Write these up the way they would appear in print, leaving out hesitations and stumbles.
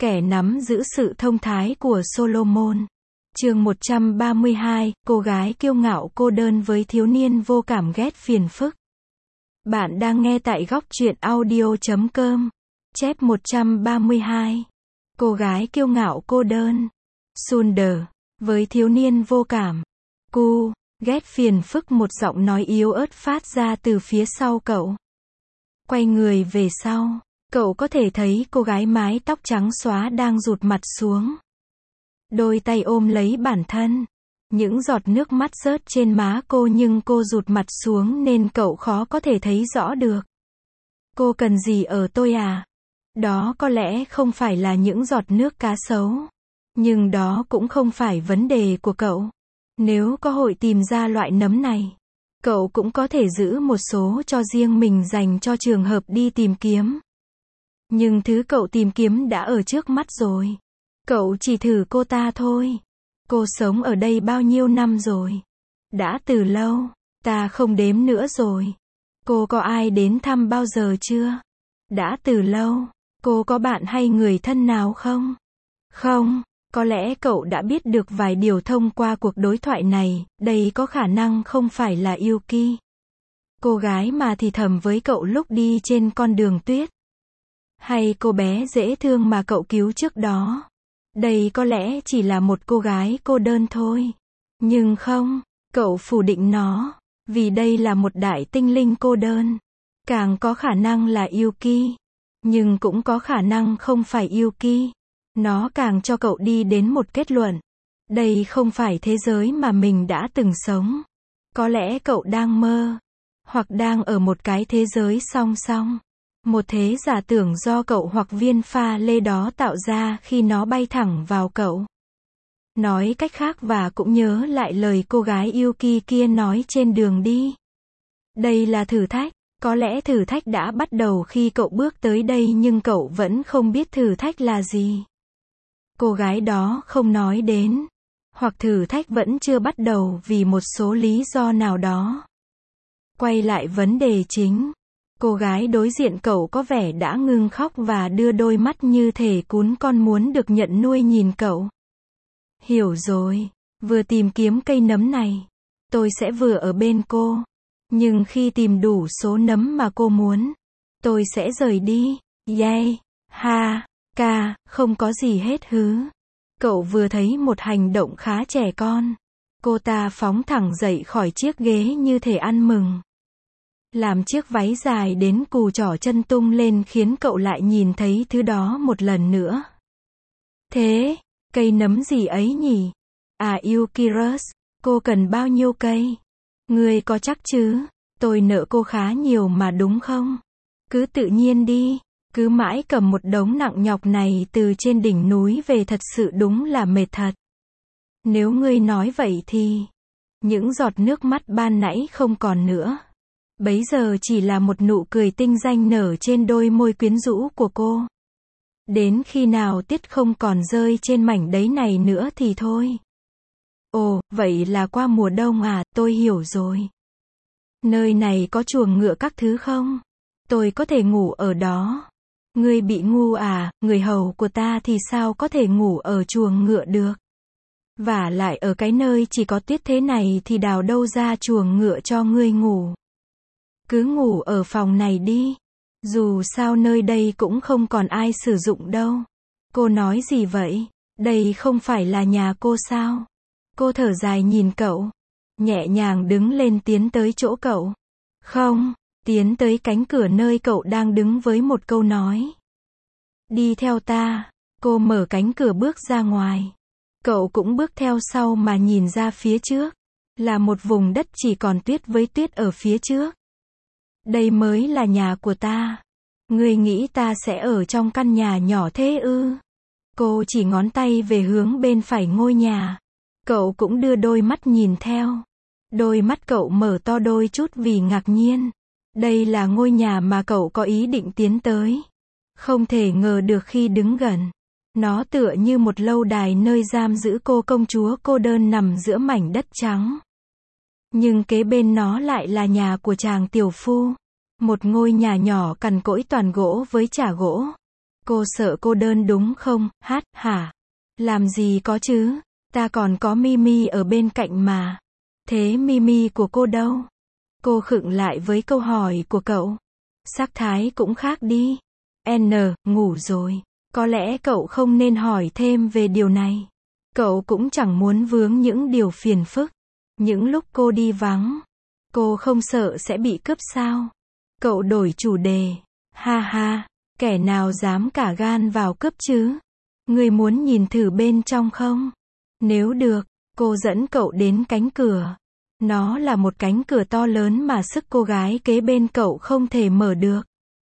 Kẻ nắm giữ sự thông thái của Solomon. Chương 132, cô gái kiêu ngạo cô đơn với thiếu niên vô cảm ghét phiền phức. Bạn đang nghe tại góc truyện audio.com. Chép 132. Cô gái kiêu ngạo cô đơn. Sunder. Với thiếu niên vô cảm. Cu. Ghét phiền phức, một giọng nói yếu ớt phát ra từ phía sau cậu. Quay người về sau, cậu có thể thấy cô gái mái tóc trắng xóa đang rụt mặt xuống. Đôi tay ôm lấy bản thân. Những giọt nước mắt rớt trên má cô nhưng cô rụt mặt xuống nên cậu khó có thể thấy rõ được. Cô cần gì ở tôi à? Đó có lẽ không phải là những giọt nước cá sấu. Nhưng đó cũng không phải vấn đề của cậu. Nếu có hội tìm ra loại nấm này, cậu cũng có thể giữ một số cho riêng mình dành cho trường hợp đi tìm kiếm. Nhưng thứ cậu tìm kiếm đã ở trước mắt rồi. Cậu chỉ thử cô ta thôi. Cô sống ở đây bao nhiêu năm rồi? Đã từ lâu. Ta không đếm nữa rồi. Cô có ai đến thăm bao giờ chưa? Đã từ lâu. Cô có bạn hay người thân nào không? Không. Có lẽ cậu đã biết được vài điều thông qua cuộc đối thoại này, đây có khả năng không phải là Yuki. Cô gái mà thì thầm với cậu lúc đi trên con đường tuyết. Hay cô bé dễ thương mà cậu cứu trước đó. Đây có lẽ chỉ là một cô gái cô đơn thôi. Nhưng không, cậu phủ định nó, vì đây là một đại tinh linh cô đơn. Càng có khả năng là Yuki. Nhưng cũng có khả năng không phải Yuki. Nó càng cho cậu đi đến một kết luận. Đây không phải thế giới mà mình đã từng sống. Có lẽ cậu đang mơ. Hoặc đang ở một cái thế giới song song. Một thế giả tưởng do cậu hoặc viên pha lê đó tạo ra khi nó bay thẳng vào cậu. Nói cách khác, và cũng nhớ lại lời cô gái Yuki kia nói trên đường đi. Đây là thử thách. Có lẽ thử thách đã bắt đầu khi cậu bước tới đây nhưng cậu vẫn không biết thử thách là gì. Cô gái đó không nói đến. Hoặc thử thách vẫn chưa bắt đầu vì một số lý do nào đó. Quay lại vấn đề chính. Cô gái đối diện cậu có vẻ đã ngưng khóc và đưa đôi mắt như thể cún con muốn được nhận nuôi nhìn cậu. Hiểu rồi. Vừa tìm kiếm cây nấm này, tôi sẽ vừa ở bên cô. Nhưng khi tìm đủ số nấm mà cô muốn, tôi sẽ rời đi. Yeah. Ha. Ca, không có gì hết hứ. Cậu vừa thấy một hành động khá trẻ con. Cô ta phóng thẳng dậy khỏi chiếc ghế như thể ăn mừng. Làm chiếc váy dài đến cù trỏ chân tung lên khiến cậu lại nhìn thấy thứ đó một lần nữa. Thế, cây nấm gì ấy nhỉ? À, Yukirus, cô cần bao nhiêu cây? Ngươi có chắc chứ? Tôi nợ cô khá nhiều mà đúng không? Cứ tự nhiên đi. Cứ mãi cầm một đống nặng nhọc này từ trên đỉnh núi về thật sự đúng là mệt thật. Nếu ngươi nói vậy thì, những giọt nước mắt ban nãy không còn nữa. Bấy giờ chỉ là một nụ cười tinh danh nở trên đôi môi quyến rũ của cô. Đến khi nào tiết không còn rơi trên mảnh đấy này nữa thì thôi. Ồ, vậy là qua mùa đông à, tôi hiểu rồi. Nơi này có chuồng ngựa các thứ không? Tôi có thể ngủ ở đó. Ngươi bị ngu à, người hầu của ta thì sao có thể ngủ ở chuồng ngựa được? Vả lại ở cái nơi chỉ có tuyết thế này thì đào đâu ra chuồng ngựa cho ngươi ngủ. Cứ ngủ ở phòng này đi. Dù sao nơi đây cũng không còn ai sử dụng đâu. Cô nói gì vậy? Đây không phải là nhà cô sao? Cô thở dài nhìn cậu. Nhẹ nhàng đứng lên tiến tới chỗ cậu. Không. Tiến tới cánh cửa nơi cậu đang đứng với một câu nói. Đi theo ta. Cô mở cánh cửa bước ra ngoài. Cậu cũng bước theo sau mà nhìn ra phía trước. Là một vùng đất chỉ còn tuyết với tuyết ở phía trước. Đây mới là nhà của ta. Ngươi nghĩ ta sẽ ở trong căn nhà nhỏ thế ư? Cô chỉ ngón tay về hướng bên phải ngôi nhà. Cậu cũng đưa đôi mắt nhìn theo. Đôi mắt cậu mở to đôi chút vì ngạc nhiên. Đây là ngôi nhà mà cậu có ý định tiến tới. Không thể ngờ được khi đứng gần. Nó tựa như một lâu đài nơi giam giữ cô công chúa cô đơn nằm giữa mảnh đất trắng. Nhưng kế bên nó lại là nhà của chàng tiểu phu. Một ngôi nhà nhỏ cằn cỗi toàn gỗ với chả gỗ. Cô sợ cô đơn đúng không, hát, hả? Làm gì có chứ, ta còn có Mimi ở bên cạnh mà. Thế Mimi của cô đâu? Cô khựng lại với câu hỏi của cậu. Sắc thái cũng khác đi. N, ngủ rồi. Có lẽ cậu không nên hỏi thêm về điều này. Cậu cũng chẳng muốn vướng những điều phiền phức. Những lúc cô đi vắng, cô không sợ sẽ bị cướp sao? Cậu đổi chủ đề. Ha ha, kẻ nào dám cả gan vào cướp chứ? Ngươi muốn nhìn thử bên trong không? Nếu được, cô dẫn cậu đến cánh cửa. Nó là một cánh cửa to lớn mà sức cô gái kế bên cậu không thể mở được.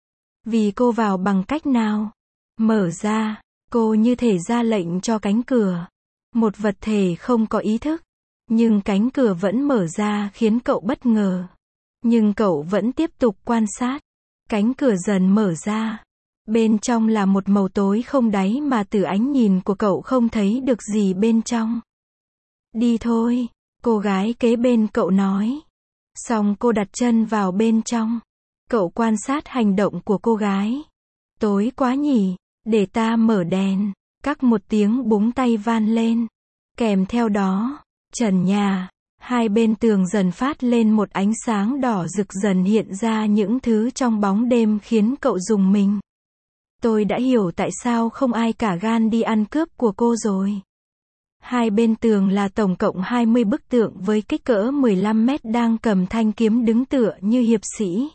Vì cô vào bằng cách nào? Mở ra, cô như thể ra lệnh cho cánh cửa. Một vật thể không có ý thức. Nhưng cánh cửa vẫn mở ra khiến cậu bất ngờ. Nhưng cậu vẫn tiếp tục quan sát. Cánh cửa dần mở ra. Bên trong là một màu tối không đáy mà từ ánh nhìn của cậu không thấy được gì bên trong. Đi thôi, cô gái kế bên cậu nói. Xong cô đặt chân vào bên trong. Cậu quan sát hành động của cô gái. Tối quá nhỉ, để ta mở đèn. Các một tiếng búng tay van lên. Kèm theo đó, trần nhà, hai bên tường dần phát lên một ánh sáng đỏ rực dần hiện ra những thứ trong bóng đêm khiến cậu rùng mình. Tôi đã hiểu tại sao không ai cả gan đi ăn cướp của cô rồi. Hai bên tường là tổng cộng 20 bức tượng với kích cỡ 15 mét đang cầm thanh kiếm đứng tựa như hiệp sĩ.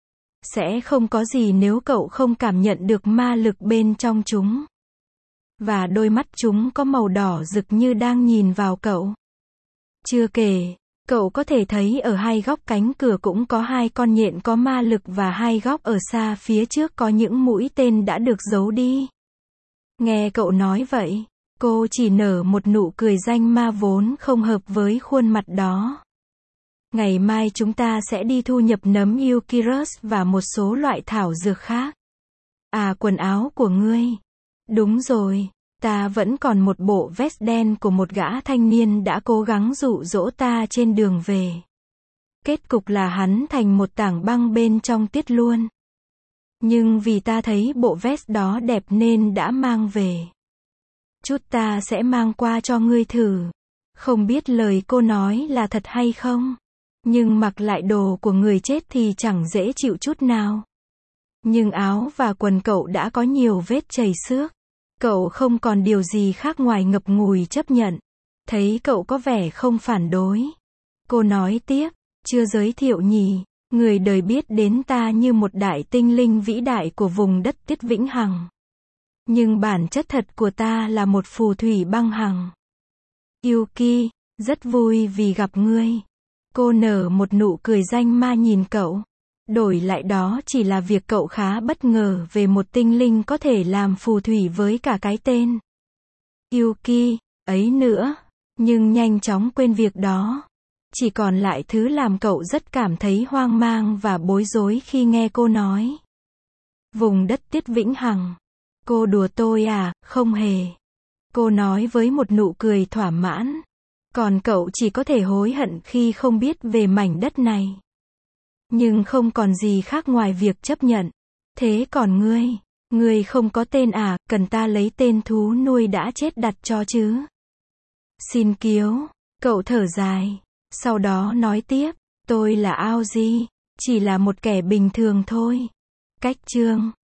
Sẽ không có gì nếu cậu không cảm nhận được ma lực bên trong chúng. Và đôi mắt chúng có màu đỏ rực như đang nhìn vào cậu. Chưa kể, cậu có thể thấy ở hai góc cánh cửa cũng có hai con nhện có ma lực và hai góc ở xa phía trước có những mũi tên đã được giấu đi. Nghe cậu nói vậy, cô chỉ nở một nụ cười danh ma vốn không hợp với khuôn mặt đó. Ngày mai chúng ta sẽ đi thu nhập nấm Euchirus và một số loại thảo dược khác. À, quần áo của ngươi. Đúng rồi, ta vẫn còn một bộ vest đen của một gã thanh niên đã cố gắng dụ dỗ ta trên đường về. Kết cục là hắn thành một tảng băng bên trong tiết luôn. Nhưng vì ta thấy bộ vest đó đẹp nên đã mang về. Chút ta sẽ mang qua cho ngươi thử. Không biết lời cô nói là thật hay không. Nhưng mặc lại đồ của người chết thì chẳng dễ chịu chút nào. Nhưng áo và quần cậu đã có nhiều vết chảy xước. Cậu không còn điều gì khác ngoài ngập ngùi chấp nhận. Thấy cậu có vẻ không phản đối. Cô nói tiếp, chưa giới thiệu nhỉ, người đời biết đến ta như một đại tinh linh vĩ đại của vùng đất Tiết Vĩnh Hằng. Nhưng bản chất thật của ta là một phù thủy băng hằng. Yuki, rất vui vì gặp ngươi. Cô nở một nụ cười danh ma nhìn cậu. Đổi lại đó chỉ là việc cậu khá bất ngờ về một tinh linh có thể làm phù thủy với cả cái tên Yuki ấy nữa. Nhưng nhanh chóng quên việc đó. Chỉ còn lại thứ làm cậu rất cảm thấy hoang mang và bối rối khi nghe cô nói. Vùng đất Tiết Vĩnh Hằng. Cô đùa tôi à, không hề. Cô nói với một nụ cười thỏa mãn. Còn cậu chỉ có thể hối hận khi không biết về mảnh đất này. Nhưng không còn gì khác ngoài việc chấp nhận. Thế còn ngươi không có tên à, cần ta lấy tên thú nuôi đã chết đặt cho chứ? Xin kiếu, cậu thở dài. Sau đó nói tiếp, tôi là Aoji, chỉ là một kẻ bình thường thôi. Cách chương